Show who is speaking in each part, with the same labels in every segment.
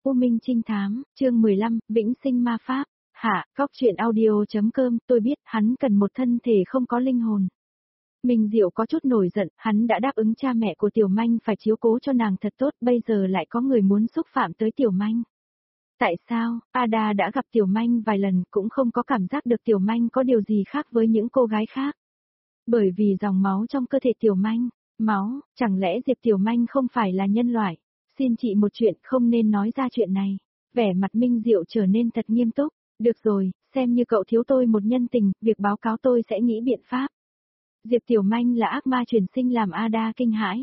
Speaker 1: U Minh Trinh Thám, chương 15, Vĩnh Sinh Ma Pháp. Hạ, Cóc Truyện Audio.com, tôi biết hắn cần một thân thể không có linh hồn. Minh Diệu có chút nổi giận, hắn đã đáp ứng cha mẹ của Tiểu Manh phải chiếu cố cho nàng thật tốt, bây giờ lại có người muốn xúc phạm tới Tiểu Manh. Tại sao, Ada đã gặp Tiểu Manh vài lần cũng không có cảm giác được Tiểu Manh có điều gì khác với những cô gái khác. Bởi vì dòng máu trong cơ thể Tiểu Manh, máu, chẳng lẽ Diệp Tiểu Manh không phải là nhân loại? Xin chị một chuyện, không nên nói ra chuyện này. Vẻ mặt Minh Diệu trở nên thật nghiêm túc. Được rồi, xem như cậu thiếu tôi một nhân tình, việc báo cáo tôi sẽ nghĩ biện pháp. Diệp Tiểu Manh là ác ma chuyển sinh làm Ada kinh hãi.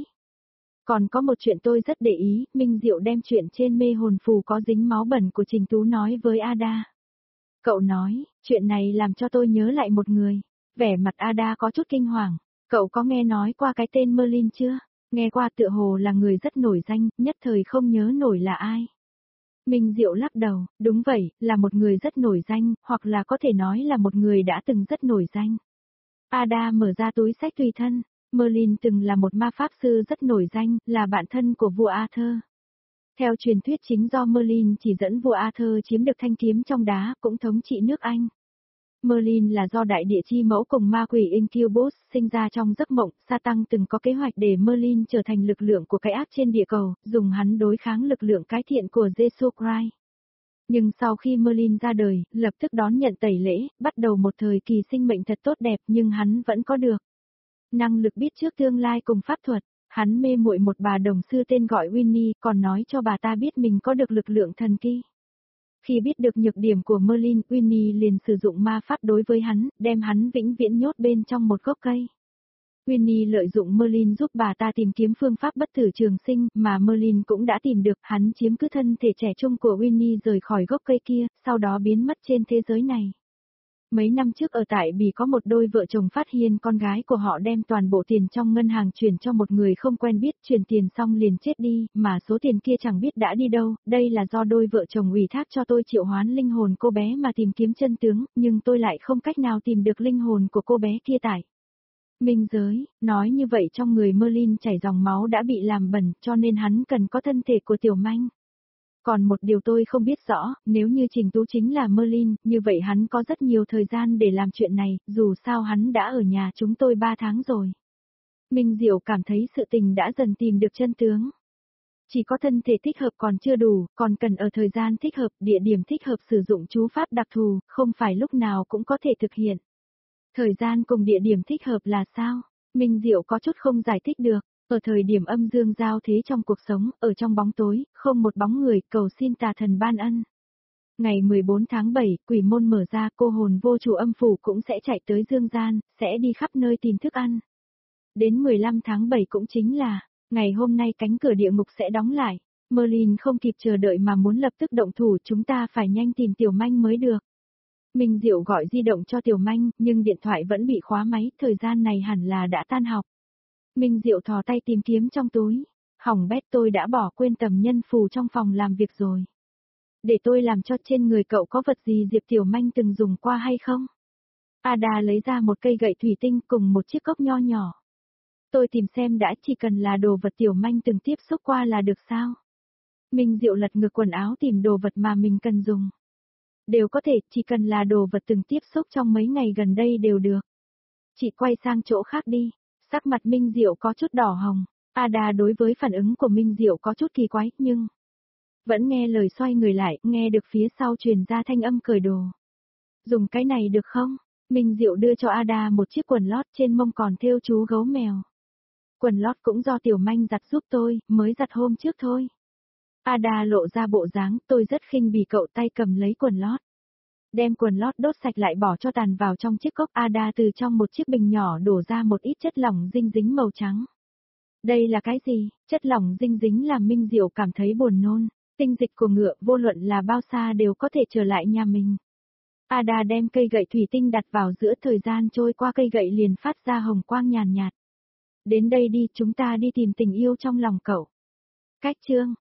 Speaker 1: Còn có một chuyện tôi rất để ý, Minh Diệu đem chuyện trên mê hồn phù có dính máu bẩn của Trình Tú nói với Ada. Cậu nói, chuyện này làm cho tôi nhớ lại một người. Vẻ mặt Ada có chút kinh hoàng. Cậu có nghe nói qua cái tên Merlin chưa? Nghe qua tựa hồ là người rất nổi danh, nhất thời không nhớ nổi là ai. Minh Diệu lắc đầu, đúng vậy, là một người rất nổi danh, hoặc là có thể nói là một người đã từng rất nổi danh. Ada mở ra túi sách tùy thân. Merlin từng là một ma pháp sư rất nổi danh, là bạn thân của vua Arthur. Theo truyền thuyết chính do Merlin chỉ dẫn vua Arthur chiếm được thanh kiếm trong đá, cũng thống trị nước Anh. Merlin là do đại địa chi mẫu cùng ma quỷ Incubus sinh ra trong giấc mộng, Satan từng có kế hoạch để Merlin trở thành lực lượng của cái ác trên địa cầu, dùng hắn đối kháng lực lượng cái thiện của Jesus Christ. Nhưng sau khi Merlin ra đời, lập tức đón nhận tẩy lễ, bắt đầu một thời kỳ sinh mệnh thật tốt đẹp nhưng hắn vẫn có được năng lực biết trước tương lai cùng pháp thuật. Hắn mê muội một bà đồng sư tên gọi Winnie, còn nói cho bà ta biết mình có được lực lượng thần kỳ. Khi biết được nhược điểm của Merlin, Winnie liền sử dụng ma pháp đối với hắn, đem hắn vĩnh viễn nhốt bên trong một gốc cây. Winnie lợi dụng Merlin giúp bà ta tìm kiếm phương pháp bất tử trường sinh, mà Merlin cũng đã tìm được, hắn chiếm cứ thân thể trẻ trung của Winnie rời khỏi gốc cây kia, sau đó biến mất trên thế giới này. Mấy năm trước ở tại Bỉ có một đôi vợ chồng phát hiện con gái của họ đem toàn bộ tiền trong ngân hàng chuyển cho một người không quen biết, chuyển tiền xong liền chết đi, mà số tiền kia chẳng biết đã đi đâu, đây là do đôi vợ chồng ủy thác cho tôi triệu hoán linh hồn cô bé mà tìm kiếm chân tướng, nhưng tôi lại không cách nào tìm được linh hồn của cô bé kia tại minh giới. Nói như vậy trong người Merlin chảy dòng máu đã bị làm bẩn, cho nên hắn cần có thân thể của Tiểu Manh. Còn một điều tôi không biết rõ, nếu như Trình Tú chính là Merlin, như vậy hắn có rất nhiều thời gian để làm chuyện này, dù sao hắn đã ở nhà chúng tôi 3 tháng rồi. Minh Diệu cảm thấy sự tình đã dần tìm được chân tướng. Chỉ có thân thể thích hợp còn chưa đủ, còn cần ở thời gian thích hợp, địa điểm thích hợp sử dụng chú pháp đặc thù, không phải lúc nào cũng có thể thực hiện. Thời gian cùng địa điểm thích hợp là sao? Minh Diệu có chút không giải thích được. Ở thời điểm âm dương giao thế trong cuộc sống, ở trong bóng tối, không một bóng người, cầu xin tà thần ban ân. Ngày 14 tháng 7, quỷ môn mở ra, cô hồn vô chủ âm phủ cũng sẽ chạy tới dương gian, sẽ đi khắp nơi tìm thức ăn. Đến 15 tháng 7 cũng chính là, ngày hôm nay cánh cửa địa ngục sẽ đóng lại. Merlin không kịp chờ đợi mà muốn lập tức động thủ, chúng ta phải nhanh tìm Tiểu Manh mới được. Minh Diệu gọi di động cho Tiểu Manh, nhưng điện thoại vẫn bị khóa máy, thời gian này hẳn là đã tan học. Minh Diệu thò tay tìm kiếm trong túi. Hỏng bét, tôi đã bỏ quên tầm nhân phù trong phòng làm việc rồi. Để tôi làm cho trên người cậu có vật gì Diệp Tiểu Manh từng dùng qua hay không? Ada lấy ra một cây gậy thủy tinh cùng một chiếc cốc nho nhỏ. Tôi tìm xem đã, chỉ cần là đồ vật Tiểu Manh từng tiếp xúc qua là được sao? Minh Diệu lật ngược quần áo tìm đồ vật mà mình cần dùng. Đều có thể, chỉ cần là đồ vật từng tiếp xúc trong mấy ngày gần đây đều được. Chị quay sang chỗ khác đi. Sắc mặt Minh Diệu có chút đỏ hồng. Ada đối với phản ứng của Minh Diệu có chút kỳ quái, nhưng vẫn nghe lời xoay người lại, nghe được phía sau truyền ra thanh âm cởi đồ. Dùng cái này được không? Minh Diệu đưa cho Ada một chiếc quần lót, trên mông còn thêu chú gấu mèo. Quần lót cũng do Tiểu Manh giặt giúp tôi, mới giặt hôm trước thôi. Ada lộ ra bộ dáng, tôi rất khinh bỉ cậu, tay cầm lấy quần lót. Đem quần lót đốt sạch lại bỏ cho tàn vào trong chiếc cốc. Ada từ trong một chiếc bình nhỏ đổ ra một ít chất lỏng dinh dính màu trắng. Đây là cái gì? Chất lỏng dinh dính làm Minh Diệu cảm thấy buồn nôn. Tinh dịch của ngựa vô luận là bao xa đều có thể trở lại nhà mình. Ada đem cây gậy thủy tinh đặt vào giữa, thời gian trôi qua cây gậy liền phát ra hồng quang nhàn nhạt. Đến đây đi, chúng ta đi tìm tình yêu trong lòng cậu. Cách chương